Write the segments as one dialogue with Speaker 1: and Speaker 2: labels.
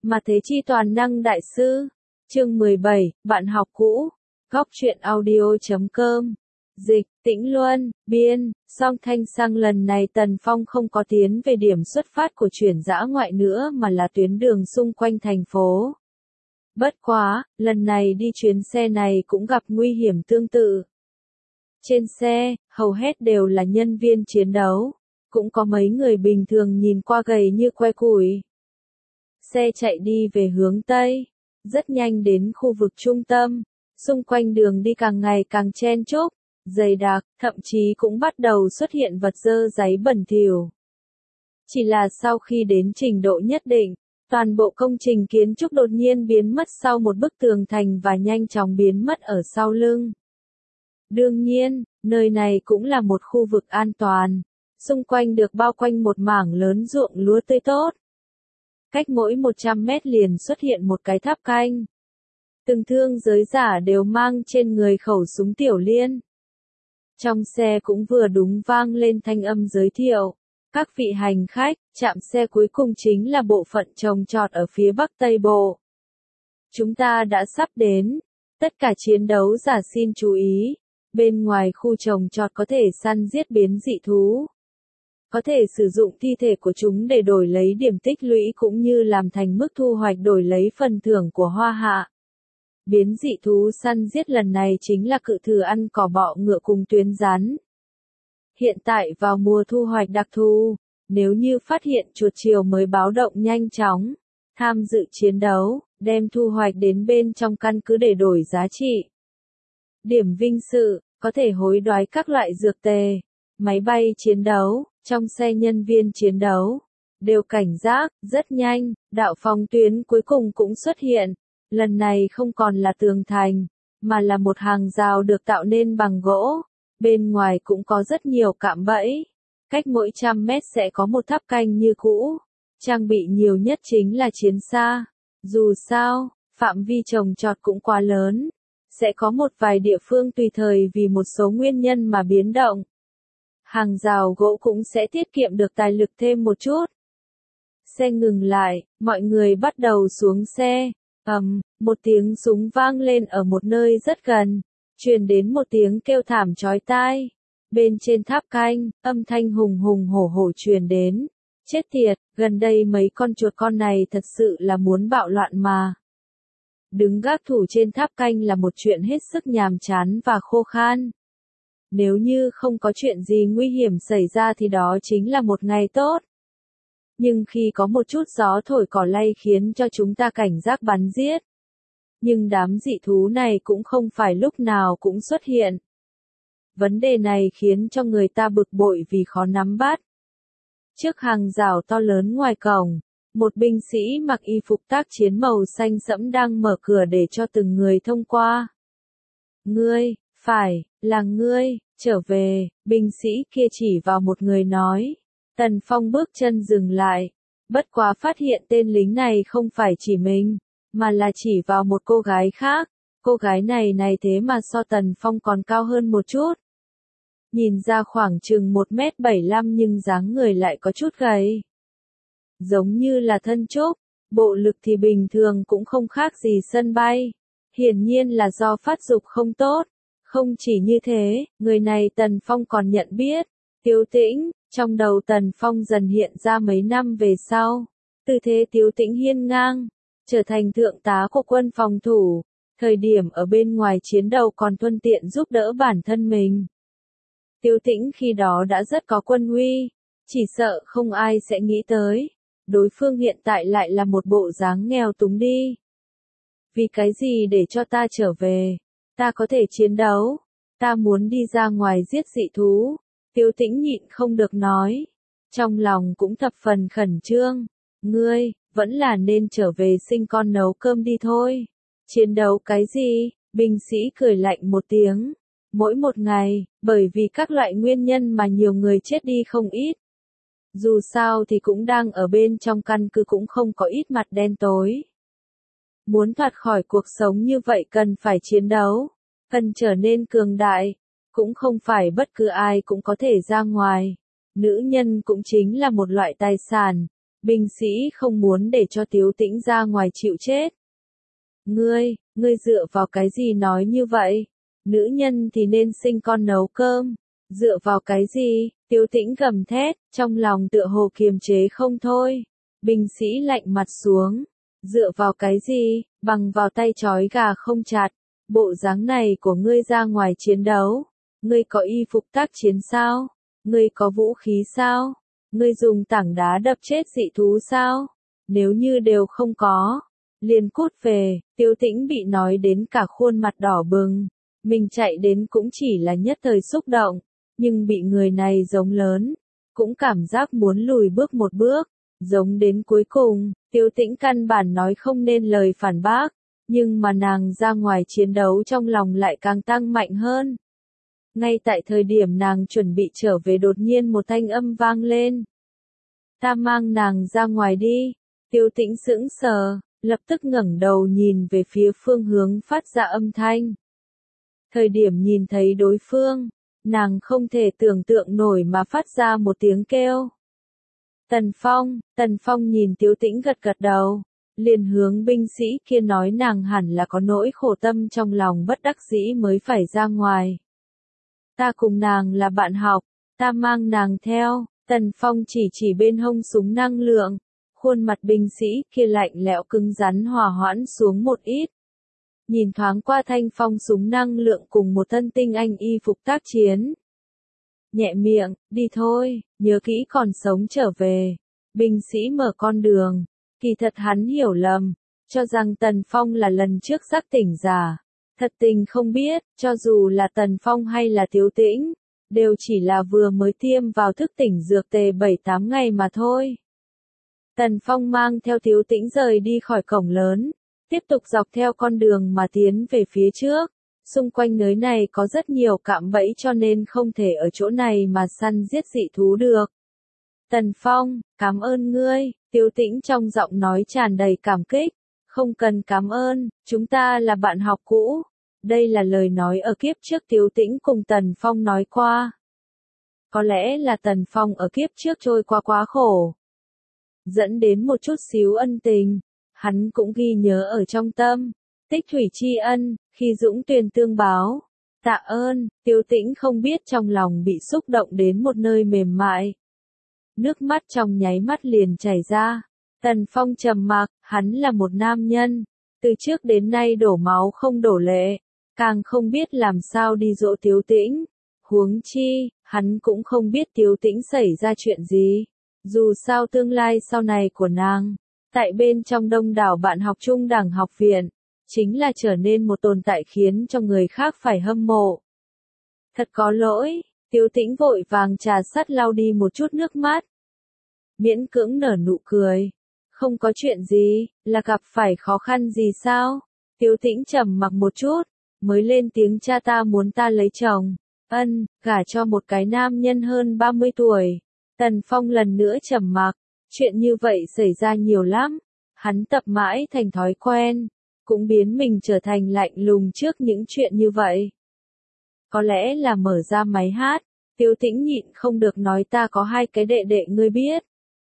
Speaker 1: Mà thế chi toàn năng đại sư. Chương 17, bạn học cũ. Góc truyện audio.com. Dịch, Tĩnh Luân, biên, Song Thanh Sang. Lần này Tần Phong không có tiến về điểm xuất phát của chuyển dã ngoại nữa mà là tuyến đường xung quanh thành phố. Bất quá, lần này đi chuyến xe này cũng gặp nguy hiểm tương tự. Trên xe, hầu hết đều là nhân viên chiến đấu, cũng có mấy người bình thường nhìn qua gầy như que củi. Xe chạy đi về hướng Tây, rất nhanh đến khu vực trung tâm, xung quanh đường đi càng ngày càng chen chúc, dày đặc, thậm chí cũng bắt đầu xuất hiện vật dơ dáy bẩn thỉu. Chỉ là sau khi đến trình độ nhất định, toàn bộ công trình kiến trúc đột nhiên biến mất sau một bức tường thành và nhanh chóng biến mất ở sau lưng. Đương nhiên, nơi này cũng là một khu vực an toàn, xung quanh được bao quanh một mảng lớn ruộng lúa tươi tốt. Cách mỗi 100 mét liền xuất hiện một cái tháp canh. Từng thương giới giả đều mang trên người khẩu súng tiểu liên. Trong xe cũng vừa đúng vang lên thanh âm giới thiệu. Các vị hành khách, trạm xe cuối cùng chính là bộ phận trồng trọt ở phía Bắc Tây Bộ. Chúng ta đã sắp đến. Tất cả chiến đấu giả xin chú ý. Bên ngoài khu trồng trọt có thể săn giết biến dị thú. Có thể sử dụng thi thể của chúng để đổi lấy điểm tích lũy cũng như làm thành mức thu hoạch đổi lấy phần thưởng của hoa hạ. Biến dị thú săn giết lần này chính là cự thử ăn cỏ bọ ngựa cùng tuyến rắn. Hiện tại vào mùa thu hoạch đặc thù, nếu như phát hiện chuột chiều mới báo động nhanh chóng, tham dự chiến đấu, đem thu hoạch đến bên trong căn cứ để đổi giá trị. Điểm vinh sự, có thể hối đoái các loại dược tề, máy bay chiến đấu, trong xe nhân viên chiến đấu, đều cảnh giác, rất nhanh, đạo phòng tuyến cuối cùng cũng xuất hiện. Lần này không còn là tường thành, mà là một hàng rào được tạo nên bằng gỗ. Bên ngoài cũng có rất nhiều cạm bẫy. Cách mỗi 100 mét sẽ có một tháp canh như cũ. Trang bị nhiều nhất chính là chiến xa. Dù sao, phạm vi trồng trọt cũng quá lớn. Sẽ có một vài địa phương tùy thời vì một số nguyên nhân mà biến động. Hàng rào gỗ cũng sẽ tiết kiệm được tài lực thêm một chút. Xe ngừng lại, mọi người bắt đầu xuống xe. Một tiếng súng vang lên ở một nơi rất gần, truyền đến một tiếng kêu thảm chói tai. Bên trên tháp canh, âm thanh hùng hùng hổ hổ truyền đến. Chết tiệt, gần đây mấy con chuột con này thật sự là muốn bạo loạn mà. Đứng gác thủ trên tháp canh là một chuyện hết sức nhàm chán và khô khan. Nếu như không có chuyện gì nguy hiểm xảy ra thì đó chính là một ngày tốt. Nhưng khi có một chút gió thổi cỏ lay khiến cho chúng ta cảnh giác bắn giết. Nhưng đám dị thú này cũng không phải lúc nào cũng xuất hiện. Vấn đề này khiến cho người ta bực bội vì khó nắm bắt. Trước hàng rào to lớn ngoài cổng, một binh sĩ mặc y phục tác chiến màu xanh sẫm đang mở cửa để cho từng người thông qua. Ngươi, phải, là ngươi, trở về, binh sĩ kia chỉ vào một người nói. Tần Phong bước chân dừng lại, bất quá phát hiện tên lính này không phải chỉ mình, mà là chỉ vào một cô gái khác. Cô gái này thế mà so Tần Phong còn cao hơn một chút. Nhìn ra khoảng chừng 1m75 nhưng dáng người lại có chút gầy. Giống như là thân trúc, bộ lực thì bình thường cũng không khác gì sân bay. Hiển nhiên là do phát dục không tốt. Không chỉ như thế, người này Tần Phong còn nhận biết. Tiếu Tĩnh, trong đầu Tần Phong dần hiện ra mấy năm về sau. Tư thế Tiếu Tĩnh hiên ngang, trở thành thượng tá của quân phòng thủ. Thời điểm ở bên ngoài chiến đấu còn thuận tiện giúp đỡ bản thân mình. Tiếu Tĩnh khi đó đã rất có quân uy, chỉ sợ không ai sẽ nghĩ tới. Đối phương hiện tại lại là một bộ dáng nghèo túng đi. Vì cái gì để cho ta trở về? Ta có thể chiến đấu. Ta muốn đi ra ngoài giết dị thú. Tiếu Tĩnh nhịn không được nói. Trong lòng cũng thập phần khẩn trương. Ngươi, vẫn là nên trở về sinh con nấu cơm đi thôi. Chiến đấu cái gì? Binh sĩ cười lạnh một tiếng. Mỗi một ngày, bởi vì các loại nguyên nhân mà nhiều người chết đi không ít. Dù sao thì cũng đang ở bên trong căn cứ cũng không có ít mặt đen tối. Muốn thoát khỏi cuộc sống như vậy cần phải chiến đấu, cần trở nên cường đại. Cũng không phải bất cứ ai cũng có thể ra ngoài. Nữ nhân cũng chính là một loại tài sản. Binh sĩ không muốn để cho Tiếu Tĩnh ra ngoài chịu chết. Ngươi dựa vào cái gì nói như vậy? Nữ nhân thì nên sinh con nấu cơm. Dựa vào cái gì? Tiếu Tĩnh gầm thét, trong lòng tựa hồ kiềm chế không thôi. Binh sĩ lạnh mặt xuống. Dựa vào cái gì? Bằng vào tay trói gà không chặt. Bộ dáng này của ngươi ra ngoài chiến đấu. Ngươi có y phục tác chiến sao? Ngươi có vũ khí sao? Ngươi dùng tảng đá đập chết dị thú sao? Nếu như đều không có, liền cút về. Tiếu Tĩnh bị nói đến cả khuôn mặt đỏ bừng. Mình chạy đến cũng chỉ là nhất thời xúc động, nhưng bị người này giống lớn, cũng cảm giác muốn lùi bước một bước, giống đến cuối cùng. Tiếu Tĩnh căn bản nói không nên lời phản bác, nhưng mà nàng ra ngoài chiến đấu trong lòng lại càng tăng mạnh hơn. Ngay tại thời điểm nàng chuẩn bị trở về đột nhiên một thanh âm vang lên. Ta mang nàng ra ngoài đi. Tiếu Tĩnh sững sờ, lập tức ngẩng đầu nhìn về phía phương hướng phát ra âm thanh. Thời điểm nhìn thấy đối phương, nàng không thể tưởng tượng nổi mà phát ra một tiếng kêu. Tần Phong nhìn Tiếu Tĩnh gật gật đầu, liền hướng binh sĩ kia nói nàng hẳn là có nỗi khổ tâm trong lòng bất đắc dĩ mới phải ra ngoài. Ta cùng nàng là bạn học, ta mang nàng theo. Tần Phong chỉ bên hông súng năng lượng, khuôn mặt binh sĩ kia lạnh lẽo cứng rắn hòa hoãn xuống một ít. Nhìn thoáng qua thanh phong súng năng lượng cùng một thân tinh anh y phục tác chiến. Nhẹ miệng, đi thôi, nhớ kỹ còn sống trở về. Binh sĩ mở con đường, kỳ thật hắn hiểu lầm, cho rằng Tần Phong là lần trước giác tỉnh giả. Thật tình không biết, cho dù là Tần Phong hay là Tiếu Tĩnh, đều chỉ là vừa mới tiêm vào thức tỉnh dược tề 7-8 ngày mà thôi. Tần Phong mang theo Tiếu Tĩnh rời đi khỏi cổng lớn, tiếp tục dọc theo con đường mà tiến về phía trước. Xung quanh nơi này có rất nhiều cạm bẫy cho nên không thể ở chỗ này mà săn giết dị thú được. Tần Phong, cảm ơn ngươi, Tiếu Tĩnh trong giọng nói tràn đầy cảm kích. Không cần cảm ơn, chúng ta là bạn học cũ. Đây là lời nói ở kiếp trước Tiếu Tĩnh cùng Tần Phong nói qua. Có lẽ là Tần Phong ở kiếp trước trôi qua quá khổ, dẫn đến một chút xíu ân tình, hắn cũng ghi nhớ ở trong tâm. Tích thủy tri ân, khi dũng tuyền tương báo. Tạ ơn, Tiếu Tĩnh không biết trong lòng bị xúc động đến một nơi mềm mại. Nước mắt trong nháy mắt liền chảy ra. Tần Phong trầm mặc, hắn là một nam nhân, từ trước đến nay đổ máu không đổ lệ, càng không biết làm sao đi dỗ Tiếu Tĩnh. Huống chi, hắn cũng không biết Tiếu Tĩnh xảy ra chuyện gì. Dù sao tương lai sau này của nàng, tại bên trong đông đảo bạn học trung đẳng học viện, chính là trở nên một tồn tại khiến cho người khác phải hâm mộ. Thật có lỗi, Tiếu Tĩnh vội vàng trà sắt lau đi một chút nước mắt. Miễn cưỡng nở nụ cười. Không có chuyện gì, là gặp phải khó khăn gì sao? Tiếu Tĩnh trầm mặc một chút, mới lên tiếng cha ta muốn ta lấy chồng. Gả cho một cái nam nhân hơn 30 tuổi. Tần Phong lần nữa trầm mặc, chuyện như vậy xảy ra nhiều lắm. Hắn tập mãi thành thói quen, cũng biến mình trở thành lạnh lùng trước những chuyện như vậy. Có lẽ là mở ra máy hát, Tiếu Tĩnh nhịn không được nói ta có 2 cái đệ đệ ngươi biết.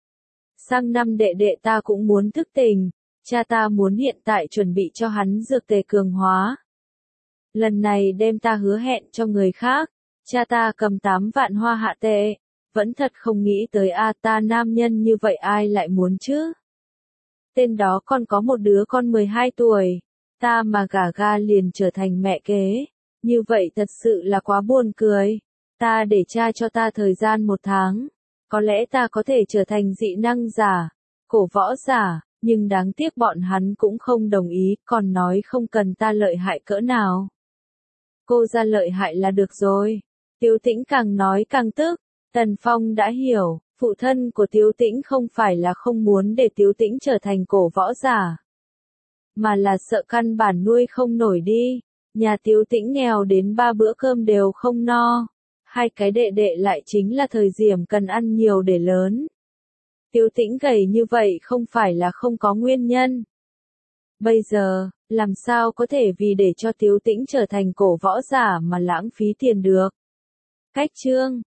Speaker 1: Sang năm đệ đệ ta cũng muốn thức tỉnh, cha ta muốn hiện tại chuẩn bị cho hắn dược tề cường hóa. Lần này đem ta hứa hẹn cho người khác, cha ta cầm 8 vạn hoa hạ tệ, vẫn thật không nghĩ tới ta nam nhân như vậy ai lại muốn chứ. Tên đó còn có một đứa con 12 tuổi, ta mà gả ga liền trở thành mẹ kế, như vậy thật sự là quá buồn cười. Ta để cha cho ta thời gian 1 tháng. Có lẽ ta có thể trở thành dị năng giả, cổ võ giả, nhưng đáng tiếc bọn hắn cũng không đồng ý, còn nói không cần ta lợi hại cỡ nào. Cô ra lợi hại là được rồi. Tiếu Tĩnh càng nói càng tức. Tần Phong đã hiểu, phụ thân của Tiếu Tĩnh không phải là không muốn để Tiếu Tĩnh trở thành cổ võ giả, mà là sợ căn bản nuôi không nổi đi. Nhà Tiếu Tĩnh nghèo đến 3 bữa cơm đều không no. 2 cái đệ đệ lại chính là thời điểm cần ăn nhiều để lớn. Tiếu Tĩnh gầy như vậy không phải là không có nguyên nhân. Bây giờ, làm sao có thể vì để cho Tiếu Tĩnh trở thành cổ võ giả mà lãng phí tiền được. Cách chương